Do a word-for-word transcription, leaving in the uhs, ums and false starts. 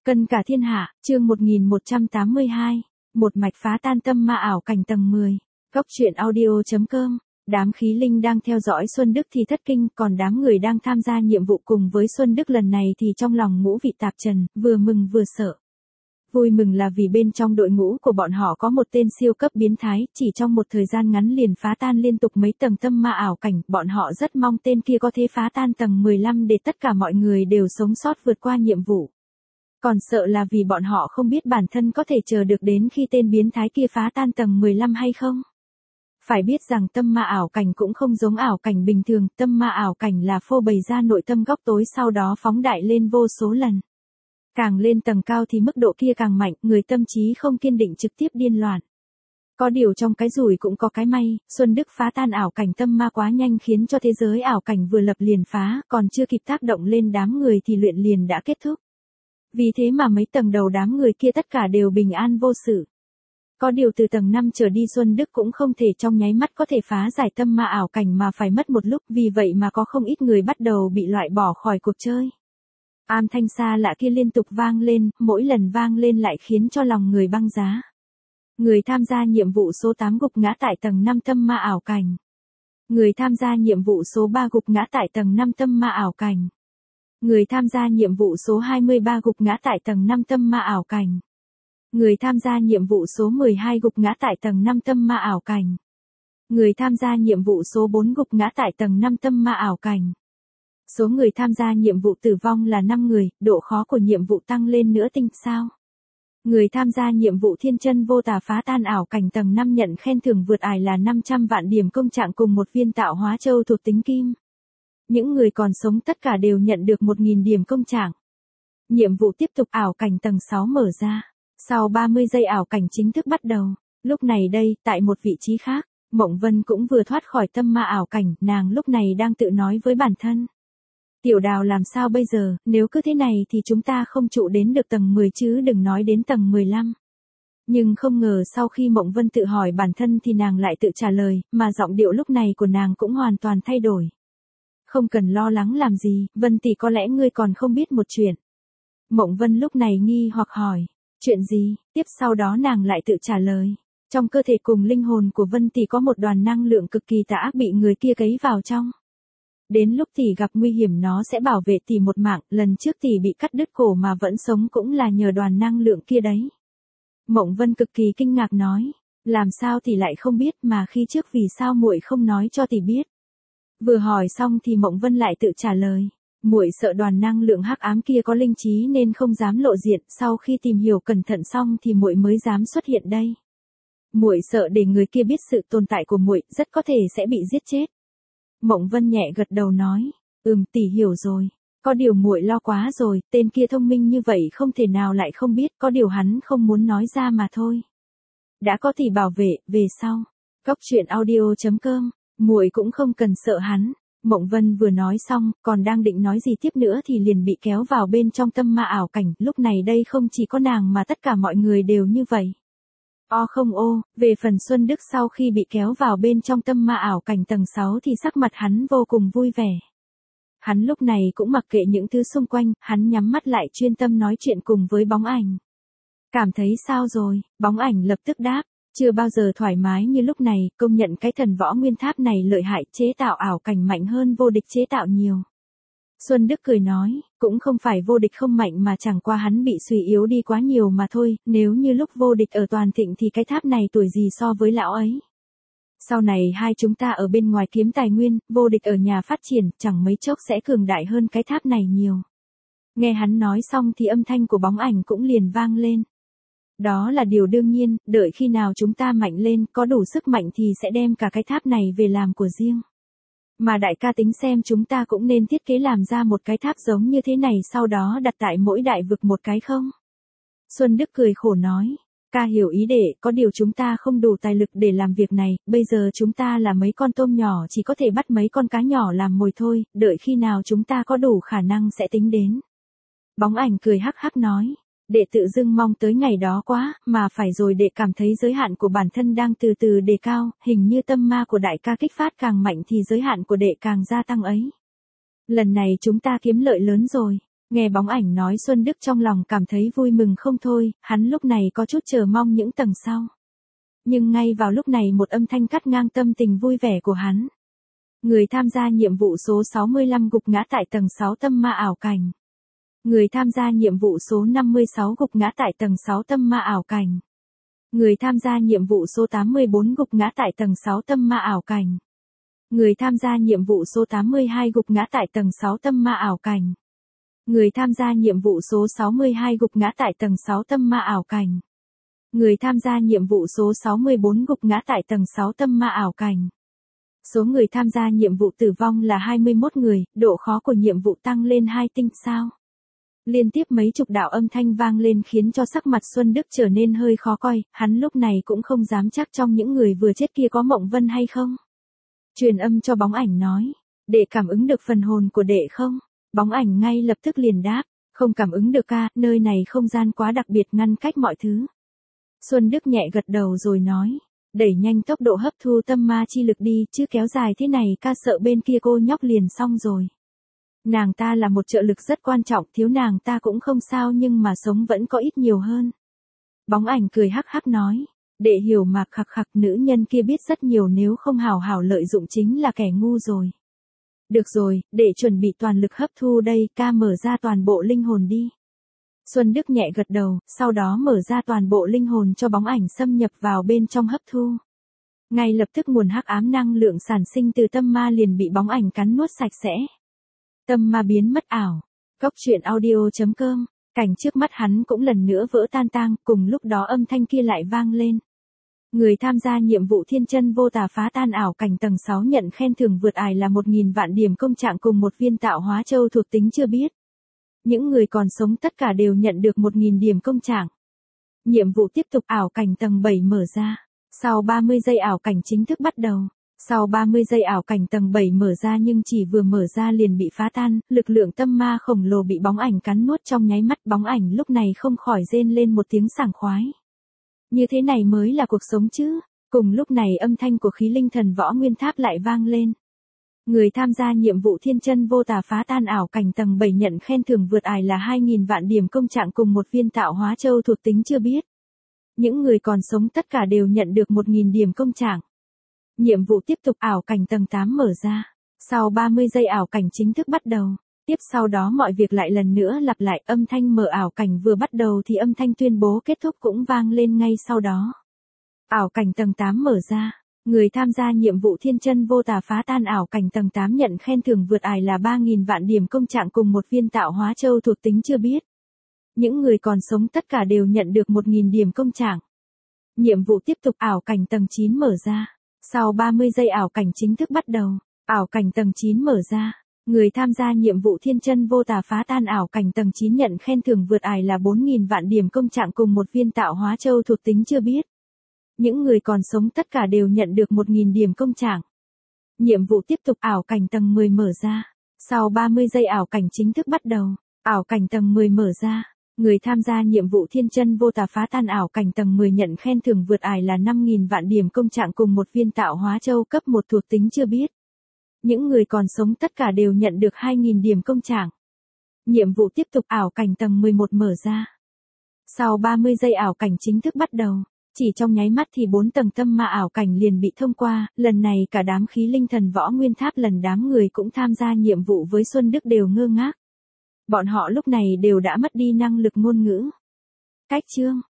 Cân cả thiên hạ, chương một nghìn một trăm tám mươi hai, một mạch phá tan tâm ma ảo cảnh tầng mười. Góc truyện audio chấm com. Đám khí linh đang theo dõi Xuân Đức thì thất kinh, còn đám người đang tham gia nhiệm vụ cùng với Xuân Đức lần này thì trong lòng ngũ vị tạp trần, vừa mừng vừa sợ. Vui mừng là vì bên trong đội ngũ của bọn họ có một tên siêu cấp biến thái, chỉ trong một thời gian ngắn liền phá tan liên tục mấy tầng tâm ma ảo cảnh, bọn họ rất mong tên kia có thể phá tan tầng mười lăm để tất cả mọi người đều sống sót vượt qua nhiệm vụ. Còn sợ là vì bọn họ không biết bản thân có thể chờ được đến khi tên biến thái kia phá tan tầng mười lăm hay không. Phải biết rằng tâm ma ảo cảnh cũng không giống ảo cảnh bình thường, tâm ma ảo cảnh là phô bày ra nội tâm góc tối sau đó phóng đại lên vô số lần. Càng lên tầng cao thì mức độ kia càng mạnh, người tâm trí không kiên định trực tiếp điên loạn. Có điều trong cái rủi cũng có cái may, Xuân Đức phá tan ảo cảnh tâm ma quá nhanh khiến cho thế giới ảo cảnh vừa lập liền phá, còn chưa kịp tác động lên đám người thì luyện liền đã kết thúc. Vì thế mà mấy tầng đầu đám người kia tất cả đều bình an vô sự. Có điều từ tầng năm trở đi Xuân Đức cũng không thể trong nháy mắt có thể phá giải tâm ma ảo cảnh mà phải mất một lúc, vì vậy mà có không ít người bắt đầu bị loại bỏ khỏi cuộc chơi. Âm thanh xa lạ kia liên tục vang lên, mỗi lần vang lên lại khiến cho lòng người băng giá. Người tham gia nhiệm vụ số tám gục ngã tại tầng năm tâm ma ảo cảnh. Người tham gia nhiệm vụ số ba gục ngã tại tầng năm tâm ma ảo cảnh. Người tham gia nhiệm vụ số hai mươi ba gục ngã tại tầng năm tâm ma ảo cảnh. Người tham gia nhiệm vụ số mười hai gục ngã tại tầng năm tâm ma ảo cảnh. Người tham gia nhiệm vụ số bốn gục ngã tại tầng năm tâm ma ảo cảnh. Số người tham gia nhiệm vụ tử vong là năm người, độ khó của nhiệm vụ tăng lên nữa tinh sao. Người tham gia nhiệm vụ thiên chân vô tà phá tan ảo cảnh tầng năm nhận khen thưởng vượt ải là năm trăm vạn điểm công trạng cùng một viên tạo hóa châu thuộc tính kim. Những người còn sống tất cả đều nhận được một nghìn điểm công trạng. Nhiệm vụ tiếp tục, ảo cảnh tầng sáu mở ra. Sau ba mươi giây ảo cảnh chính thức bắt đầu. Lúc này đây, tại một vị trí khác, Mộng Vân cũng vừa thoát khỏi tâm ma ảo cảnh, nàng lúc này đang tự nói với bản thân. Tiểu Đào làm sao bây giờ, nếu cứ thế này thì chúng ta không trụ đến được tầng mười chứ đừng nói đến tầng mười lăm. Nhưng không ngờ sau khi Mộng Vân tự hỏi bản thân thì nàng lại tự trả lời, mà giọng điệu lúc này của nàng cũng hoàn toàn thay đổi. Không cần lo lắng làm gì, Vân tỷ, có lẽ ngươi còn không biết một chuyện. Mộng Vân lúc này nghi hoặc hỏi, chuyện gì? Tiếp sau đó nàng lại tự trả lời, trong cơ thể cùng linh hồn của Vân tỷ có một đoàn năng lượng cực kỳ tà ác bị người kia cấy vào trong. Đến lúc tỷ gặp nguy hiểm nó sẽ bảo vệ tỷ một mạng, lần trước tỷ bị cắt đứt cổ mà vẫn sống cũng là nhờ đoàn năng lượng kia đấy. Mộng Vân cực kỳ kinh ngạc nói, làm sao tỷ lại không biết, mà khi trước vì sao muội không nói cho tỷ biết? Vừa hỏi xong thì Mộng Vân lại tự trả lời, muội sợ đoàn năng lượng hắc ám kia có linh trí nên không dám lộ diện, sau khi tìm hiểu cẩn thận xong thì muội mới dám xuất hiện đây. Muội sợ để người kia biết sự tồn tại của muội, rất có thể sẽ bị giết chết. Mộng Vân nhẹ gật đầu nói, ừm, tỷ hiểu rồi. Có điều muội lo quá rồi, tên kia thông minh như vậy không thể nào lại không biết, có điều hắn không muốn nói ra mà thôi. Đã có tỷ bảo vệ, về sau. Góc truyện audio chấm com. Muội cũng không cần sợ hắn. Mộng Vân vừa nói xong, còn đang định nói gì tiếp nữa thì liền bị kéo vào bên trong tâm ma ảo cảnh, lúc này đây không chỉ có nàng mà tất cả mọi người đều như vậy. O không ô, về phần Xuân Đức sau khi bị kéo vào bên trong tâm ma ảo cảnh tầng sáu thì sắc mặt hắn vô cùng vui vẻ. Hắn lúc này cũng mặc kệ những thứ xung quanh, hắn nhắm mắt lại chuyên tâm nói chuyện cùng với bóng ảnh. Cảm thấy sao rồi? Bóng ảnh lập tức đáp. Chưa bao giờ thoải mái như lúc này, công nhận cái thần võ nguyên tháp này lợi hại, chế tạo ảo cảnh mạnh hơn vô địch chế tạo nhiều. Xuân Đức cười nói, cũng không phải vô địch không mạnh mà chẳng qua hắn bị suy yếu đi quá nhiều mà thôi, nếu như lúc vô địch ở toàn thịnh thì cái tháp này tuổi gì so với lão ấy. Sau này hai chúng ta ở bên ngoài kiếm tài nguyên, vô địch ở nhà phát triển, chẳng mấy chốc sẽ cường đại hơn cái tháp này nhiều. Nghe hắn nói xong thì âm thanh của bóng ảnh cũng liền vang lên. Đó là điều đương nhiên, đợi khi nào chúng ta mạnh lên, có đủ sức mạnh thì sẽ đem cả cái tháp này về làm của riêng. Mà đại ca tính xem chúng ta cũng nên thiết kế làm ra một cái tháp giống như thế này sau đó đặt tại mỗi đại vực một cái không? Xuân Đức cười khổ nói, ca hiểu ý đệ, có điều chúng ta không đủ tài lực để làm việc này, bây giờ chúng ta là mấy con tôm nhỏ chỉ có thể bắt mấy con cá nhỏ làm mồi thôi, đợi khi nào chúng ta có đủ khả năng sẽ tính đến. Bóng ảnh cười hắc hắc nói. Đệ tự dưng mong tới ngày đó quá, mà phải rồi đệ cảm thấy giới hạn của bản thân đang từ từ đề cao, hình như tâm ma của đại ca kích phát càng mạnh thì giới hạn của đệ càng gia tăng ấy. Lần này chúng ta kiếm lợi lớn rồi. Nghe bóng ảnh nói Xuân Đức trong lòng cảm thấy vui mừng không thôi, hắn lúc này có chút chờ mong những tầng sau. Nhưng ngay vào lúc này một âm thanh cắt ngang tâm tình vui vẻ của hắn. Người tham gia nhiệm vụ số sáu mươi lăm gục ngã tại tầng sáu tâm ma ảo cảnh. Người tham gia nhiệm vụ số năm mươi sáu gục ngã tại tầng sáu tâm ma ảo cảnh. Người tham gia nhiệm vụ số tám mươi bốn gục ngã tại tầng sáu tâm ma ảo cảnh. Người tham gia nhiệm vụ số tám mươi hai gục ngã tại tầng sáu tâm ma ảo cảnh. Người tham gia nhiệm vụ số sáu mươi hai gục ngã tại tầng sáu tâm ma ảo cảnh. Người tham gia nhiệm vụ số sáu mươi bốn gục ngã tại tầng sáu tâm ma ảo cảnh. Số người tham gia nhiệm vụ tử vong là hai mươi mốt người, độ khó của nhiệm vụ tăng lên hai tinh sao. Liên tiếp mấy chục đạo âm thanh vang lên khiến cho sắc mặt Xuân Đức trở nên hơi khó coi, hắn lúc này cũng không dám chắc trong những người vừa chết kia có Mộng Vân hay không. Truyền âm cho bóng ảnh nói, đệ cảm ứng được phần hồn của đệ không? Bóng ảnh ngay lập tức liền đáp, không cảm ứng được ca, nơi này không gian quá đặc biệt ngăn cách mọi thứ. Xuân Đức nhẹ gật đầu rồi nói, đẩy nhanh tốc độ hấp thu tâm ma chi lực đi, chứ kéo dài thế này ca sợ bên kia cô nhóc liền xong rồi. Nàng ta là một trợ lực rất quan trọng, thiếu nàng ta cũng không sao nhưng mà sống vẫn có ít nhiều hơn. Bóng ảnh cười hắc hắc nói, đệ hiểu mà khặc khặc, nữ nhân kia biết rất nhiều, nếu không hào hảo lợi dụng chính là kẻ ngu rồi. Được rồi, đệ chuẩn bị toàn lực hấp thu đây, ca mở ra toàn bộ linh hồn đi. Xuân Đức nhẹ gật đầu, sau đó mở ra toàn bộ linh hồn cho bóng ảnh xâm nhập vào bên trong hấp thu. Ngay lập tức nguồn hắc ám năng lượng sản sinh từ tâm ma liền bị bóng ảnh cắn nuốt sạch sẽ. Tâm ma biến mất ảo. Cốc truyện audio chấm com, cảnh trước mắt hắn cũng lần nữa vỡ tan tang, cùng lúc đó âm thanh kia lại vang lên. Người tham gia nhiệm vụ thiên chân vô tà phá tan ảo cảnh tầng sáu nhận khen thưởng vượt ải là một nghìn vạn điểm công trạng cùng một viên tạo hóa châu thuộc tính chưa biết. Những người còn sống tất cả đều nhận được một nghìn điểm công trạng. Nhiệm vụ tiếp tục, ảo cảnh tầng bảy mở ra. Sau ba mươi giây ảo cảnh chính thức bắt đầu. Sau ba mươi giây ảo cảnh tầng bảy mở ra nhưng chỉ vừa mở ra liền bị phá tan, lực lượng tâm ma khổng lồ bị bóng ảnh cắn nuốt trong nháy mắt, bóng ảnh lúc này không khỏi rên lên một tiếng sảng khoái. Như thế này mới là cuộc sống chứ. Cùng lúc này âm thanh của khí linh thần võ nguyên tháp lại vang lên. Người tham gia nhiệm vụ thiên chân vô tà phá tan ảo cảnh tầng bảy nhận khen thưởng vượt ải là hai nghìn vạn điểm công trạng cùng một viên tạo hóa châu thuộc tính chưa biết. Những người còn sống tất cả đều nhận được một nghìn điểm công trạng. Nhiệm vụ tiếp tục, ảo cảnh tầng tám mở ra. Sau ba mươi giây ảo cảnh chính thức bắt đầu. Tiếp sau đó mọi việc lại lần nữa lặp lại, âm thanh mở ảo cảnh vừa bắt đầu thì âm thanh tuyên bố kết thúc cũng vang lên ngay sau đó. Ảo cảnh tầng tám mở ra. Người tham gia nhiệm vụ thiên chân vô tà phá tan ảo cảnh tầng tám nhận khen thưởng vượt ải là ba nghìn vạn điểm công trạng cùng một viên tạo hóa châu thuộc tính chưa biết. Những người còn sống tất cả đều nhận được một nghìn điểm công trạng. Nhiệm vụ tiếp tục, ảo cảnh tầng chín mở ra. Sau ba mươi giây ảo cảnh chính thức bắt đầu. Ảo cảnh tầng chín mở ra. Người tham gia nhiệm vụ thiên chân vô tà phá tan ảo cảnh tầng chín nhận khen thưởng vượt ải là bốn nghìn vạn điểm công trạng cùng một viên tạo hóa châu thuộc tính chưa biết. Những người còn sống tất cả đều nhận được một nghìn điểm công trạng. Nhiệm vụ tiếp tục, ảo cảnh tầng mười mở ra. Sau ba mươi giây ảo cảnh chính thức bắt đầu. Ảo cảnh tầng mười mở ra. Người tham gia nhiệm vụ thiên chân vô tà phá tan ảo cảnh tầng mười nhận khen thưởng vượt ải là năm nghìn vạn điểm công trạng cùng một viên tạo hóa châu cấp một thuộc tính chưa biết. Những người còn sống tất cả đều nhận được hai nghìn điểm công trạng. Nhiệm vụ tiếp tục, ảo cảnh tầng mười một mở ra. Sau ba mươi giây ảo cảnh chính thức bắt đầu. Chỉ trong nháy mắt thì bốn tầng tâm ma ảo cảnh liền bị thông qua, lần này cả đám khí linh thần võ nguyên tháp lần đám người cũng tham gia nhiệm vụ với Xuân Đức đều ngơ ngác. Bọn họ lúc này đều đã mất đi năng lực ngôn ngữ. Cách chương